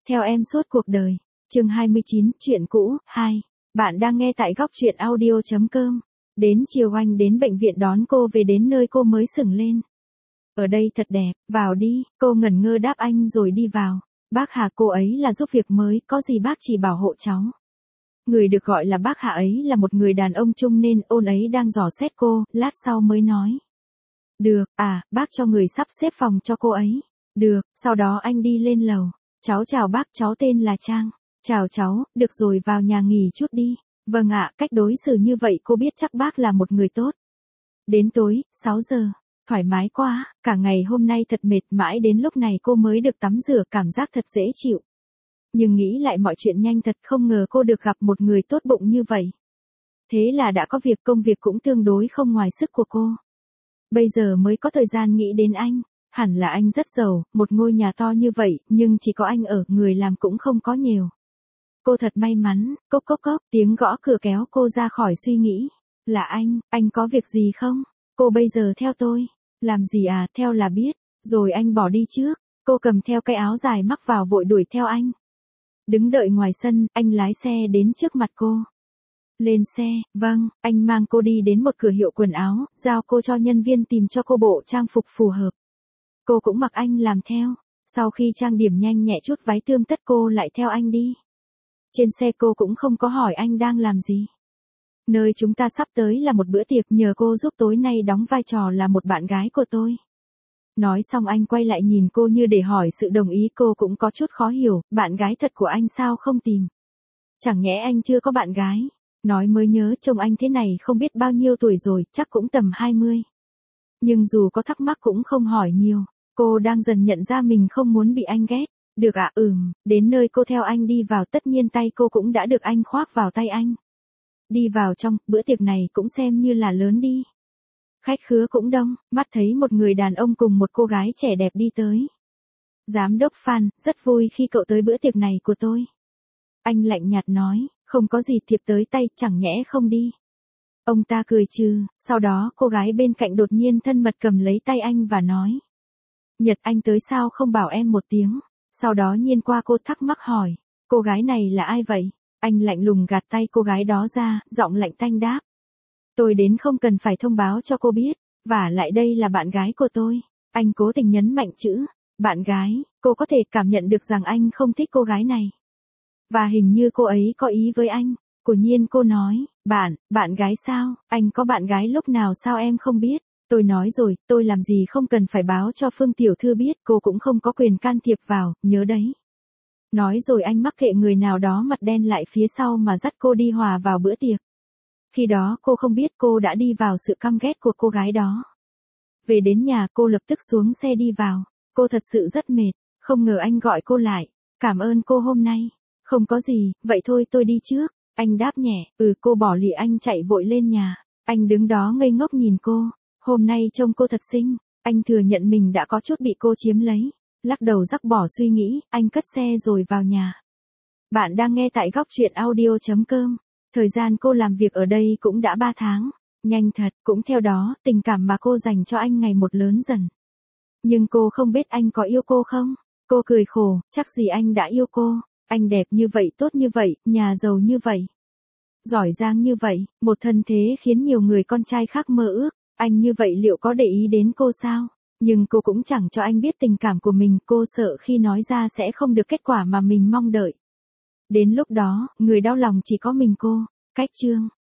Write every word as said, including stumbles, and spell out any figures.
Theo em suốt cuộc đời. Chương hai mươi chín, chuyện cũ, hai. Bạn đang nghe tại góc truyện audio chấm com. Đến chiều anh đến bệnh viện đón cô về đến nơi cô mới sửng lên. Ở đây thật đẹp, vào đi, cô ngẩn ngơ đáp anh rồi đi vào. Bác Hà cô ấy là giúp việc mới, có gì bác chỉ bảo hộ cháu. Người được gọi là bác Hà ấy là một người đàn ông trung nên ôn ấy đang dò xét cô, lát sau mới nói. Được, à, bác cho người sắp xếp phòng cho cô ấy. Được, sau đó anh đi lên lầu. Cháu chào bác, cháu tên là Trang. Chào cháu, được rồi vào nhà nghỉ chút đi. Vâng ạ, cách đối xử như vậy cô biết chắc bác là một người tốt. Đến tối, sáu giờ. Thoải mái quá, cả ngày hôm nay thật mệt mãi đến lúc này cô mới được tắm rửa cảm giác thật dễ chịu. Nhưng nghĩ lại mọi chuyện nhanh thật không ngờ cô được gặp một người tốt bụng như vậy. Thế là đã có việc công việc cũng tương đối không ngoài sức của cô. Bây giờ mới có thời gian nghĩ đến anh. Hẳn là anh rất giàu, một ngôi nhà to như vậy, nhưng chỉ có anh ở, người làm cũng không có nhiều. Cô thật may mắn, cốc cốc cốc, tiếng gõ cửa kéo cô ra khỏi suy nghĩ. Là anh, anh có việc gì không? Cô bây giờ theo tôi. Làm gì à, theo là biết. Rồi anh bỏ đi trước. Cô cầm theo cái áo dài mắc vào vội đuổi theo anh. Đứng đợi ngoài sân, anh lái xe đến trước mặt cô. Lên xe, vâng, anh mang cô đi đến một cửa hiệu quần áo, giao cô cho nhân viên tìm cho cô bộ trang phục phù hợp. Cô cũng mặc anh làm theo. Sau khi trang điểm nhanh nhẹ chút váy tươm tất cô lại theo anh đi. Trên xe cô cũng không có hỏi anh đang làm gì. Nơi chúng ta sắp tới là một bữa tiệc nhờ cô giúp tối nay đóng vai trò là một bạn gái của tôi. Nói xong anh quay lại nhìn cô như để hỏi sự đồng ý cô cũng có chút khó hiểu, bạn gái thật của anh sao không tìm. Chẳng nhẽ anh chưa có bạn gái. Nói mới nhớ trông anh thế này không biết bao nhiêu tuổi rồi, chắc cũng tầm hai mươi. Nhưng dù có thắc mắc cũng không hỏi nhiều. Cô đang dần nhận ra mình không muốn bị anh ghét. Được ạ, à, ừm, đến nơi cô theo anh đi vào tất nhiên tay cô cũng đã được anh khoác vào tay anh. Đi vào trong, bữa tiệc này cũng xem như là lớn đi. Khách khứa cũng đông, mắt thấy một người đàn ông cùng một cô gái trẻ đẹp đi tới. Giám đốc Phan, rất vui khi cậu tới bữa tiệc này của tôi. Anh lạnh nhạt nói, không có gì thiệp tới tay, chẳng nhẽ không đi. Ông ta cười trừ, sau đó cô gái bên cạnh đột nhiên thân mật cầm lấy tay anh và nói. Nhật anh tới sao không bảo em một tiếng. Sau đó nhiên qua cô thắc mắc hỏi, cô gái này là ai vậy? Anh lạnh lùng gạt tay cô gái đó ra, giọng lạnh tanh đáp. Tôi đến không cần phải thông báo cho cô biết, và lại đây là bạn gái của tôi. Anh cố tình nhấn mạnh chữ, bạn gái, cô có thể cảm nhận được rằng anh không thích cô gái này. Và hình như cô ấy có ý với anh. Của nhiên cô nói, bạn, bạn gái sao, anh có bạn gái lúc nào sao em không biết. Tôi nói rồi, tôi làm gì không cần phải báo cho Phương tiểu thư biết, cô cũng không có quyền can thiệp vào, nhớ đấy. Nói rồi anh mắc kệ người nào đó mặt đen lại phía sau mà dắt cô đi hòa vào bữa tiệc. Khi đó cô không biết cô đã đi vào sự căm ghét của cô gái đó. Về đến nhà cô lập tức xuống xe đi vào, cô thật sự rất mệt, không ngờ anh gọi cô lại, cảm ơn cô hôm nay. Không có gì, vậy thôi tôi đi trước, anh đáp nhẹ, ừ cô bỏ lì anh chạy vội lên nhà, anh đứng đó ngây ngốc nhìn cô. Hôm nay trông cô thật xinh, anh thừa nhận mình đã có chút bị cô chiếm lấy. Lắc đầu rắc bỏ suy nghĩ, anh cất xe rồi vào nhà. Bạn đang nghe tại góc truyện audio chấm com. Thời gian cô làm việc ở đây cũng đã ba tháng. Nhanh thật, cũng theo đó, tình cảm mà cô dành cho anh ngày một lớn dần. Nhưng cô không biết anh có yêu cô không? Cô cười khổ, chắc gì anh đã yêu cô. Anh đẹp như vậy, tốt như vậy, nhà giàu như vậy. Giỏi giang như vậy, một thân thế khiến nhiều người con trai khác mơ ước. Anh như vậy liệu có để ý đến cô sao? Nhưng cô cũng chẳng cho anh biết tình cảm của mình, cô sợ khi nói ra sẽ không được kết quả mà mình mong đợi. Đến lúc đó, người đau lòng chỉ có mình cô. Cách chương